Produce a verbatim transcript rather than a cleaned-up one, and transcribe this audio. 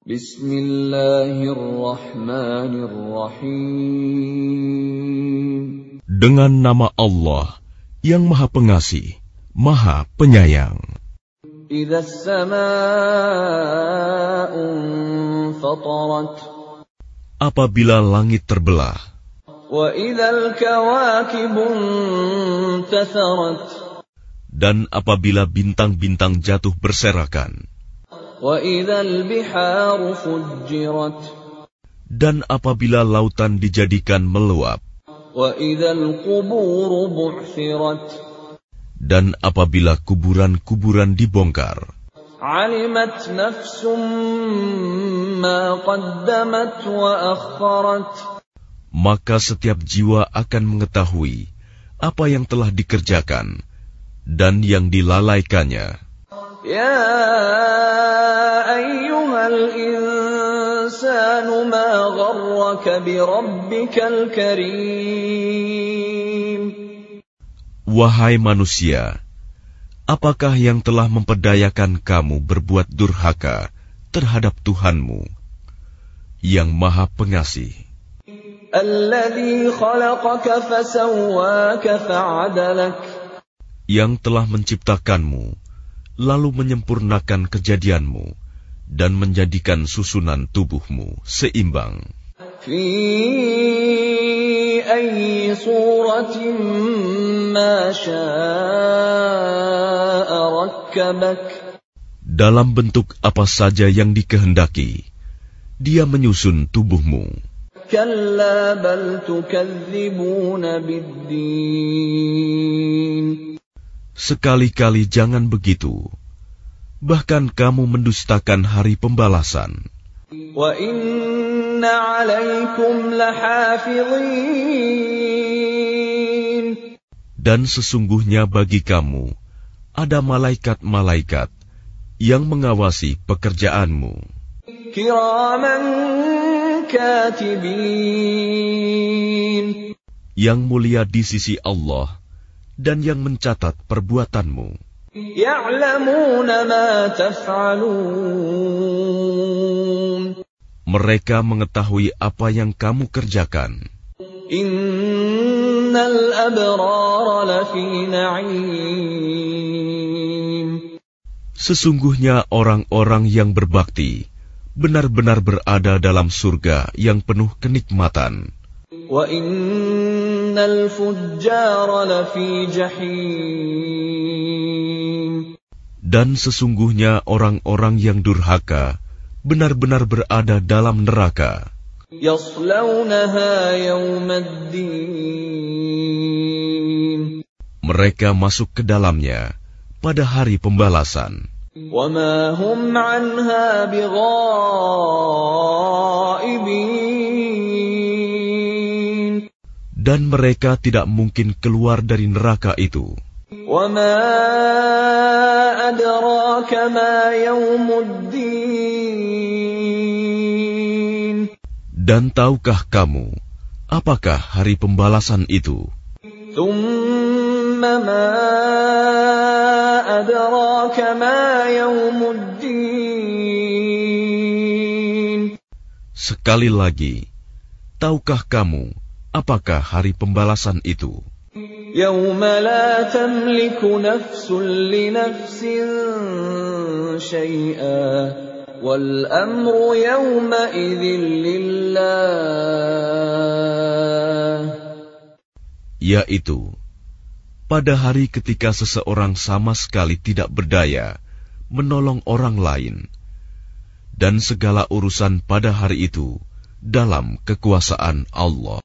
Bismillahirrahmanirrahim. Dengan nama Allah yang Maha Pengasih, Maha Penyayang. Idza as-samaa'u fatarat. Apabila langit terbelah. Wa idzal kawakibu intatharat. Dan apabila bintang-bintang jatuh berserakan. Wa idzal biharu fujjirat. Dan apabila lautan dijadikan meluap. Wa idzal quburu bu'thirat. Dan apabila kuburan-kuburan dibongkar. Alimat nafsum ma qaddamat wa akharat. Maka setiap jiwa akan mengetahui apa yang telah dikerjakan dan yang dilalaikannya. Ya ayyuhal insanu ma gharraka bi rabbikal karim. Wahai manusia, apakah yang telah memperdayakan kamu berbuat durhaka terhadap Tuhanmu yang Maha Pengasih? Alladzi khalaqaka fasawwaka fa'adalak. Yang telah menciptakanmu lalu menyempurnakan kejadianmu dan menjadikan susunan tubuhmu seimbang. Fi ayyi suratin ma syaa'a rakkabak. Dalam bentuk apa saja yang dikehendaki, Dia menyusun tubuhmu. Kalla bal tukadzibuna bid-din. Sekali-kali jangan begitu. Bahkan kamu mendustakan hari pembalasan. Wa inna 'alaikum lahafizin. Dan sesungguhnya bagi kamu ada malaikat-malaikat yang mengawasi pekerjaanmu. Kiraman katibin. Yang mulia di sisi Allah dan yang mencatat perbuatanmu. Ya'lamuna ma taf'alun. Mereka mengetahui apa yang kamu kerjakan. Innal abrara lafi na'im. Sesungguhnya orang-orang yang berbakti benar-benar berada dalam surga yang penuh kenikmatan. Wa innal fujjara lafi jahim. Dan sesungguhnya orang-orang yang durhaka benar-benar berada dalam neraka. Yaslawnaha yawmaddin. Mereka masuk ke dalamnya pada hari pembalasan. Wa ma hum 'anha bighaibin. Dan mereka tidak mungkin keluar dari neraka itu. Wa ma adraka ma yaumuddin. Dan tahukah kamu apakah hari pembalasan itu? Thumma ma adraka ma yaumuddin. Sekali lagi, tahukah kamu apakah hari pembalasan itu? Yauma la tamliku nafsun li nafsin syai'a wal amru yawma idzin lillah. Yaitu pada hari ketika seseorang sama sekali tidak berdaya menolong orang lain, dan segala urusan pada hari itu dalam kekuasaan Allah.